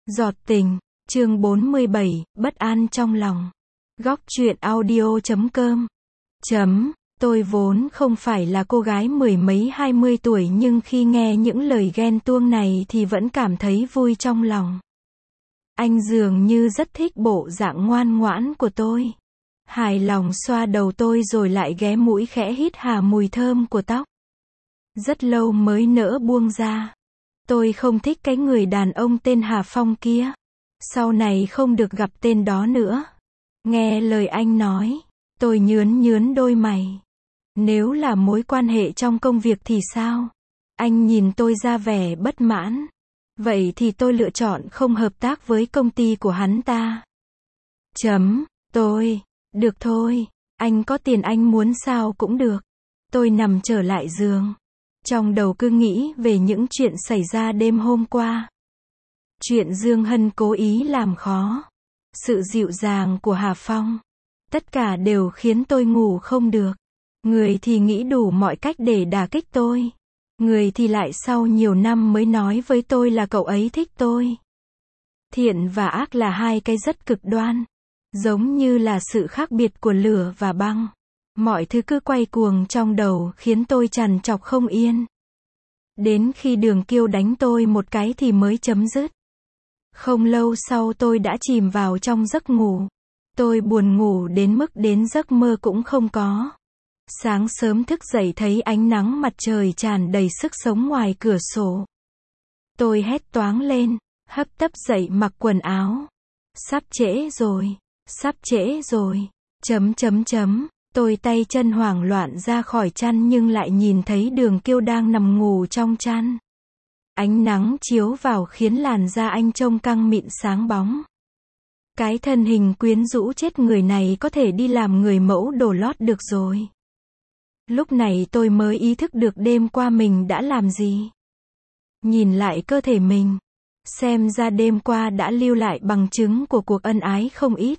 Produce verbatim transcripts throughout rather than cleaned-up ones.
Giọt tình, chương bốn mươi bảy, bất an trong lòng. Góc truyện audio chấm com. Chấm, tôi vốn không phải là cô gái mười mấy hai mươi tuổi nhưng khi nghe những lời ghen tuông này thì vẫn cảm thấy vui trong lòng. Anh dường như rất thích bộ dạng ngoan ngoãn của tôi. Hài lòng xoa đầu tôi rồi lại ghé mũi khẽ hít hà mùi thơm của tóc. Rất lâu mới nỡ buông ra. Tôi không thích cái người đàn ông tên Hà Phong kia. Sau này không được gặp tên đó nữa. Nghe lời anh nói, tôi nhướn nhướn đôi mày. Nếu là mối quan hệ trong công việc thì sao? Anh nhìn tôi ra vẻ bất mãn. Vậy thì tôi lựa chọn không hợp tác với công ty của hắn ta. Chấm, tôi, được thôi, anh có tiền anh muốn sao cũng được. Tôi nằm trở lại giường. Trong đầu cứ nghĩ về những chuyện xảy ra đêm hôm qua. Chuyện Dương Hân cố ý làm khó. Sự dịu dàng của Hà Phong. Tất cả đều khiến tôi ngủ không được. Người thì nghĩ đủ mọi cách để đả kích tôi. Người thì lại sau nhiều năm mới nói với tôi là cậu ấy thích tôi. Thiện và ác là hai cái rất cực đoan. Giống như là sự khác biệt của lửa và băng. Mọi thứ cứ quay cuồng trong đầu khiến tôi trằn trọc không yên. Đến khi Đường Kiêu đánh tôi một cái thì mới chấm dứt. Không lâu sau tôi đã chìm vào trong giấc ngủ. Tôi buồn ngủ đến mức đến giấc mơ cũng không có. Sáng sớm thức dậy thấy ánh nắng mặt trời tràn đầy sức sống ngoài cửa sổ. Tôi hét toáng lên, hấp tấp dậy mặc quần áo. Sắp trễ rồi, sắp trễ rồi, chấm chấm chấm. Tôi tay chân hoảng loạn ra khỏi chăn nhưng lại nhìn thấy Đường Kiêu đang nằm ngủ trong chăn. Ánh nắng chiếu vào khiến làn da anh trông căng mịn sáng bóng. Cái thân hình quyến rũ chết người này có thể đi làm người mẫu đồ lót được rồi. Lúc này tôi mới ý thức được đêm qua mình đã làm gì. Nhìn lại cơ thể mình. Xem ra đêm qua đã lưu lại bằng chứng của cuộc ân ái không ít.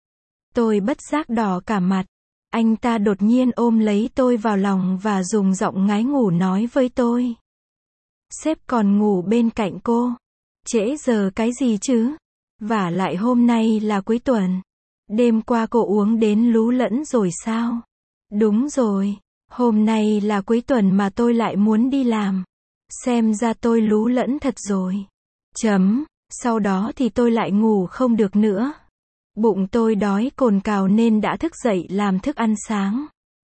Tôi bất giác đỏ cả mặt. Anh ta đột nhiên ôm lấy tôi vào lòng và dùng giọng ngái ngủ nói với tôi. Sếp còn ngủ bên cạnh cô. Trễ giờ cái gì chứ? Vả lại hôm nay là cuối tuần. Đêm qua cô uống đến lú lẫn rồi sao? Đúng rồi, hôm nay là cuối tuần mà tôi lại muốn đi làm. Xem ra tôi lú lẫn thật rồi. Chấm, sau đó thì tôi lại ngủ không được nữa. Bụng tôi đói cồn cào nên đã thức dậy làm thức ăn sáng.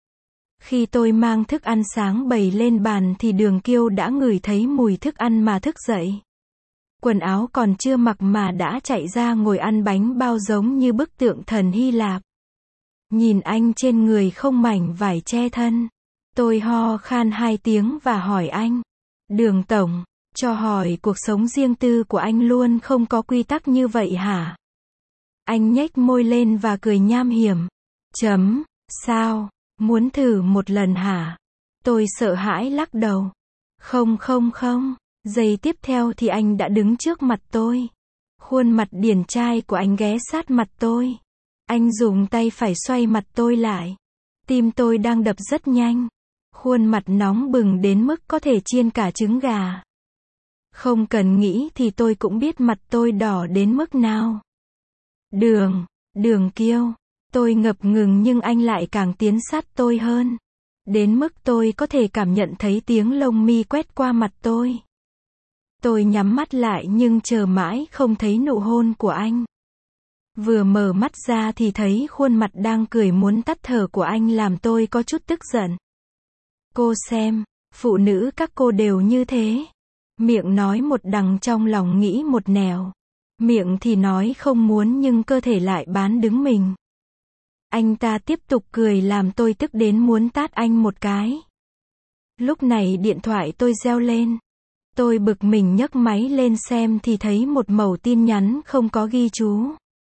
Khi tôi mang thức ăn sáng bày lên bàn thì Đường Kiêu đã ngửi thấy mùi thức ăn mà thức dậy. Quần áo còn chưa mặc mà đã chạy ra ngồi ăn bánh bao giống như bức tượng thần Hy Lạp. Nhìn anh trên người không mảnh vải che thân. Tôi ho khan hai tiếng và hỏi anh. Đường tổng, cho hỏi cuộc sống riêng tư của anh luôn không có quy tắc như vậy hả? Anh nhếch môi lên và cười nham hiểm. Chấm, sao, muốn thử một lần hả? Tôi sợ hãi lắc đầu. Không không không, giây tiếp theo thì anh đã đứng trước mặt tôi. Khuôn mặt điển trai của anh ghé sát mặt tôi. Anh dùng tay phải xoay mặt tôi lại. Tim tôi đang đập rất nhanh. Khuôn mặt nóng bừng đến mức có thể chiên cả trứng gà. Không cần nghĩ thì tôi cũng biết mặt tôi đỏ đến mức nào. Đường, Đường Kiêu. Tôi ngập ngừng nhưng anh lại càng tiến sát tôi hơn. Đến mức tôi có thể cảm nhận thấy tiếng lông mi quét qua mặt tôi. Tôi nhắm mắt lại nhưng chờ mãi không thấy nụ hôn của anh. Vừa mở mắt ra thì thấy khuôn mặt đang cười muốn tắt thở của anh làm tôi có chút tức giận. Cô xem, phụ nữ các cô đều như thế. Miệng nói một đằng trong lòng nghĩ một nẻo. Miệng thì nói không muốn nhưng cơ thể lại bán đứng mình. Anh ta tiếp tục cười làm tôi tức đến muốn tát anh một cái. Lúc này điện thoại tôi reo lên. Tôi bực mình nhấc máy lên xem thì thấy một mẩu tin nhắn không có ghi chú.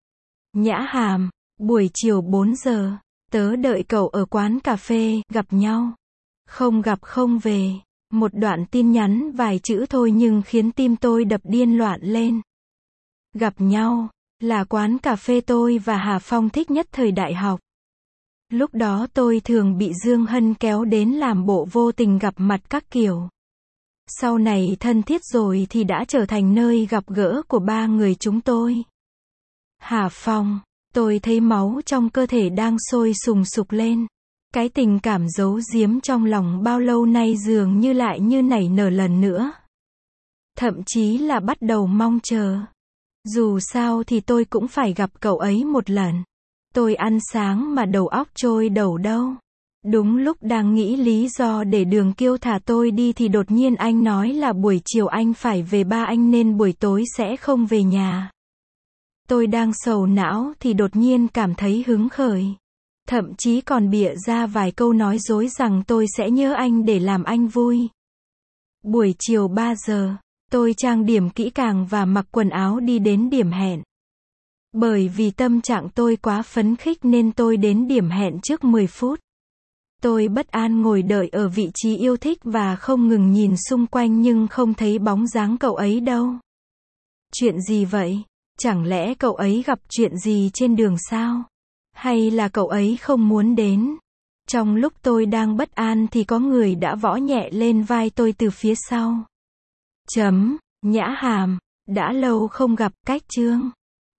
Nhã Hàm, buổi chiều bốn giờ, tớ đợi cậu ở quán cà phê, gặp nhau. Không gặp không về. Một đoạn tin nhắn vài chữ thôi nhưng khiến tim tôi đập điên loạn lên. Gặp nhau, là quán cà phê tôi và Hà Phong thích nhất thời đại học. Lúc đó tôi thường bị Dương Hân kéo đến làm bộ vô tình gặp mặt các kiểu. Sau này thân thiết rồi thì đã trở thành nơi gặp gỡ của ba người chúng tôi. Hà Phong, tôi thấy máu trong cơ thể đang sôi sùng sục lên. Cái tình cảm giấu giếm trong lòng bao lâu nay dường như lại như nảy nở lần nữa. Thậm chí là bắt đầu mong chờ. Dù sao thì tôi cũng phải gặp cậu ấy một lần. Tôi ăn sáng mà đầu óc trôi đầu đâu. Đúng lúc đang nghĩ lý do để Đường Kiêu thả tôi đi thì đột nhiên anh nói là buổi chiều anh phải về ba anh nên buổi tối sẽ không về nhà. Tôi đang sầu não thì đột nhiên cảm thấy hứng khởi. Thậm chí còn bịa ra vài câu nói dối rằng tôi sẽ nhớ anh để làm anh vui. Buổi chiều ba giờ, tôi trang điểm kỹ càng và mặc quần áo đi đến điểm hẹn. Bởi vì tâm trạng tôi quá phấn khích nên tôi đến điểm hẹn trước mười phút. Tôi bất an ngồi đợi ở vị trí yêu thích và không ngừng nhìn xung quanh nhưng không thấy bóng dáng cậu ấy đâu. Chuyện gì vậy? Chẳng lẽ cậu ấy gặp chuyện gì trên đường sao? Hay là cậu ấy không muốn đến? Trong lúc tôi đang bất an thì có người đã võ nhẹ lên vai tôi từ phía sau. Chấm, Nhã Hàm, đã lâu không gặp, cách chương.